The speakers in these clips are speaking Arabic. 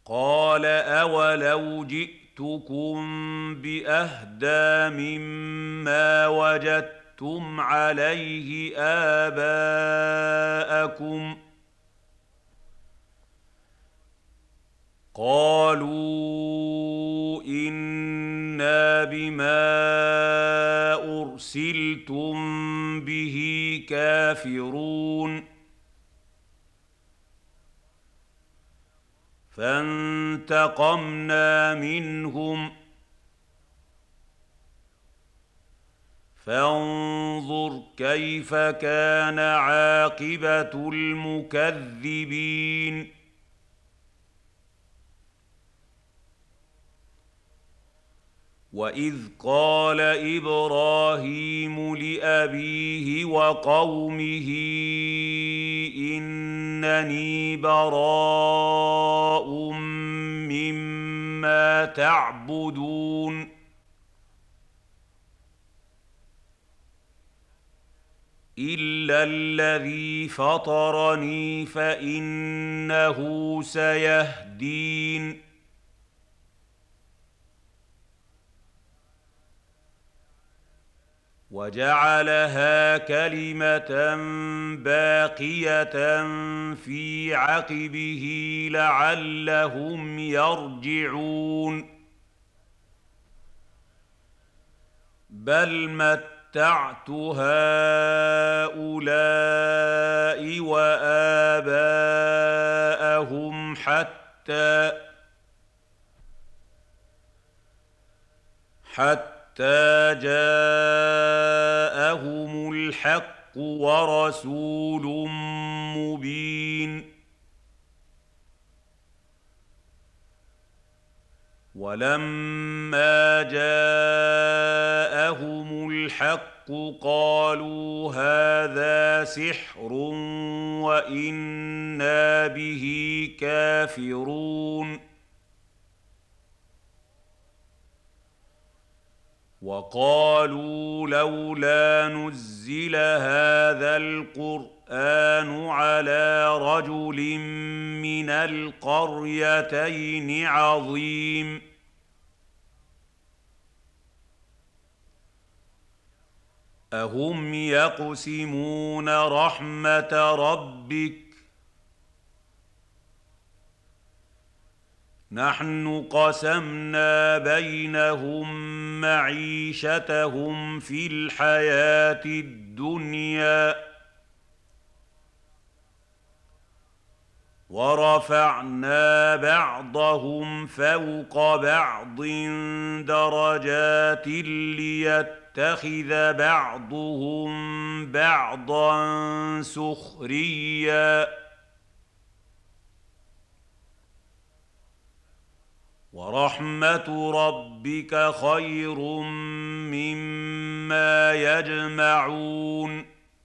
قال أولو جئتكم بأهدى مما وجدتم عليه آباءكم قالوا إنا بما أرسلتم به كافرون فانتقمنا منهم فانظر كيف كان عاقبة المكذبين وإذ قال إبراهيم لأبيه وقومه إنني براء مما تعبدون إلا الذي فطرني فإنه سيهدين وجعلها كلمة باقية في عقبه لعلهم يرجعون بل متعت هؤلاء وآباءهم حتى جاءهم الحق ورسول مبين ولما جاءهم الحق قالوا هذا سحر وإنا به كافرون وقالوا لولا نزل هذا القرآن على رجل من القريتين عظيم أهم يقسمون رحمة ربك نحن قسمنا بينهم معيشتهم في الحياة الدنيا ورفعنا بعضهم فوق بعض درجات ليتخذ بعضهم بعضا سخريا ورحمة ربك خير مما يجمعون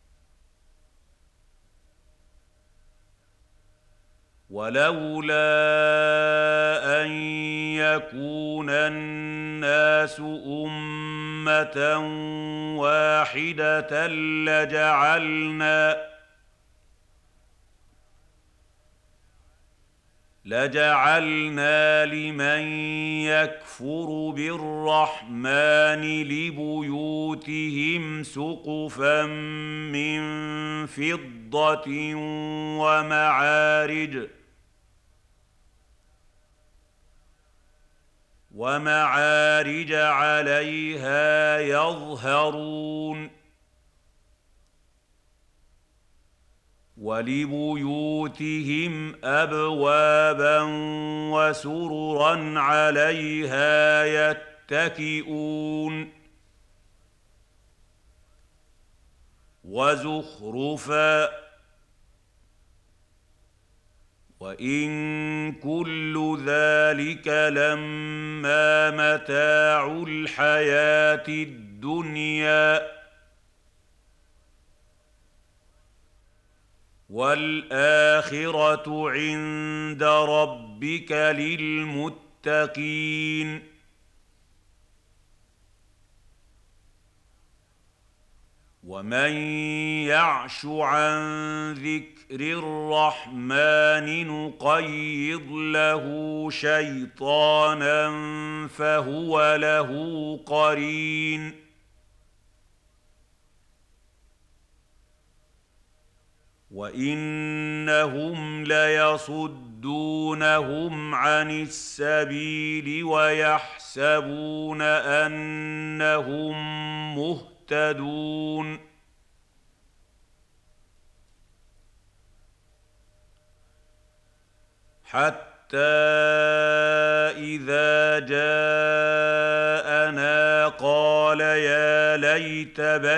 ولولا أن يكون الناس أمة واحدة لجعلنا لمن يكفر بالرحمن لبيوتهم سقفا من فضة ومعارج عليها يظهرون ولبيوتهم أبوابا وسررا عليها يتكئون وزخرفا وإن كل ذلك لما متاع الحياة الدنيا والآخرة عند ربك للمتقين ومن يعش عن ذكر الرحمن نقيض له شيطانا فهو له قرين وإنهم ليصدونهم عن السبيل ويحسبون أنهم مهتدون حتى إذا جاءنا قال يا ليت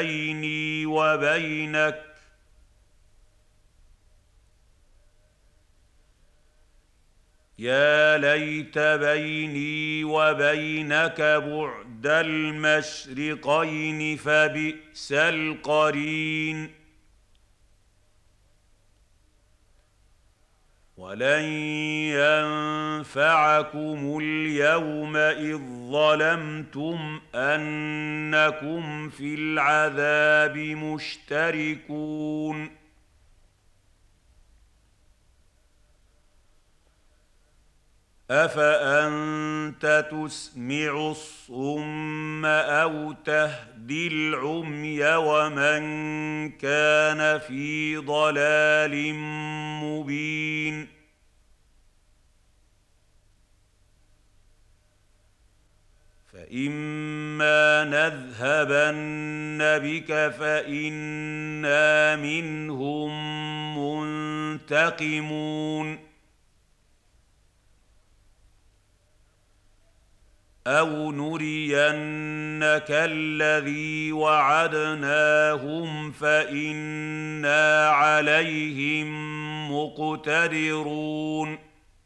بيني وبينك بعد المشرقين فبئس القرين ولن ينفعكم اليوم إذ ظلمتم أنكم في العذاب مشتركون أفأنت تسمع الصم أو تهدي العمي ومن كان في ضلال مبين فإما نذهبن بك فإنا منهم منتقمون أو نرينك الذي وعدناهم فإنا عليهم مقتدرون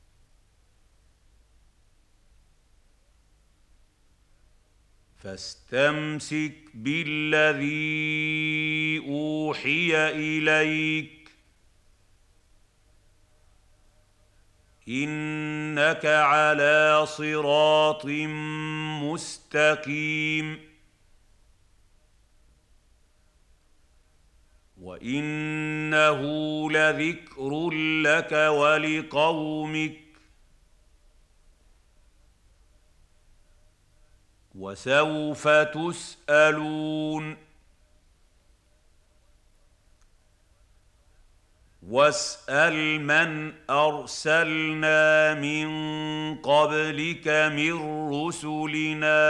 فاستمسك بالذي أوحي إليك إنك على صراط مستقيم وإنه لذكر لك ولقومك وسوف تسألون واسأل من أرسلنا من قبلك من رسلنا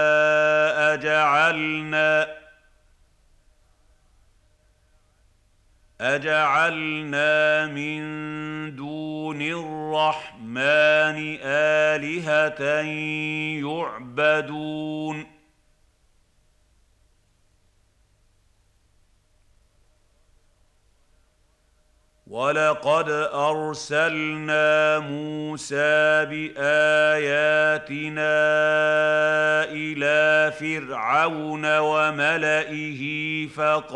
أجعلنا من دون الرحمن آلهة يعبدون ولقد أرسلنا موسى بآياتنا إلى فرعون وملئه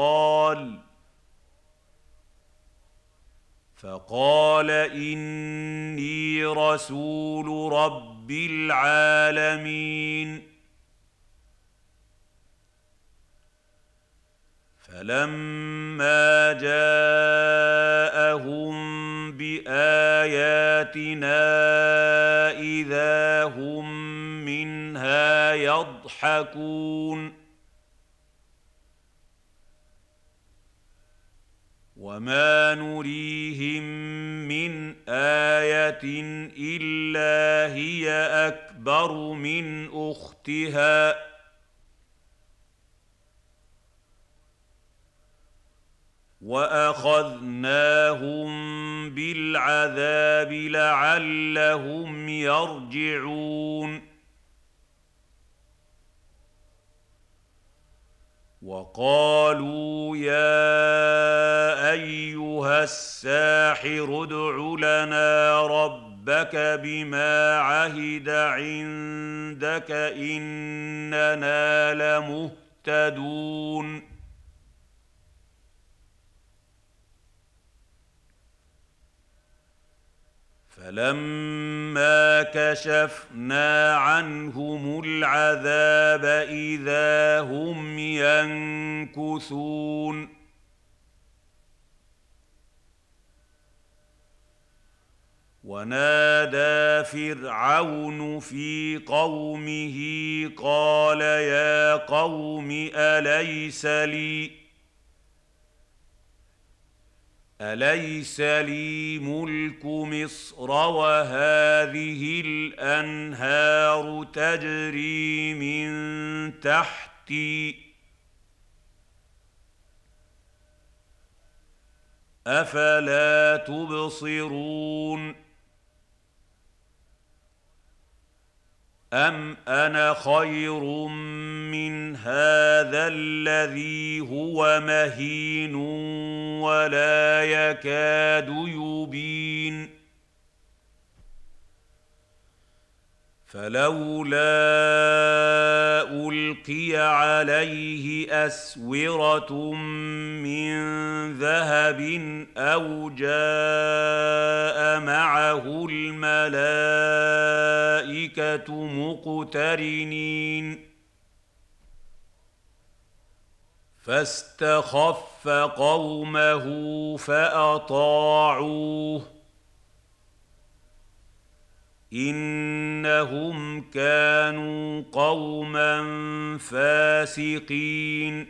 فقال إني رسول رب العالمين فلما جاءهم بآياتنا إذا هم منها يضحكون وما نريهم من آية إلا هي أكبر من أختها وأخذناهم بالعذاب لعلهم يرجعون وقالوا يا أيها الساحر ادع لنا ربك بما عهد عندك إننا لمهتدون فلما كشفنا عنهم العذاب إذا هم ينكثون ونادى فرعون في قومه قال يا قوم أليس لي ملك مصر وهذه الأنهار تجري من تحتي أفلا تبصرون أم أنا خير من هذا الذي هو مهين ولا يكاد يبين فلولا ألقي عليه أسورة من ذهب أو جاء معه الملائكة مقترنين فاستخف قومه فأطاعوه إنهم كانوا قوما فاسقين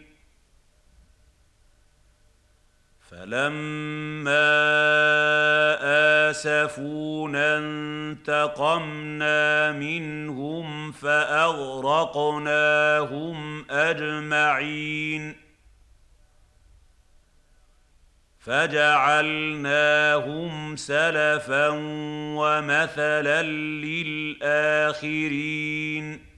فلما آسفونا انتقمنا منهم فأغرقناهم أجمعين فجعلناهم سلفا ومثلا للآخرين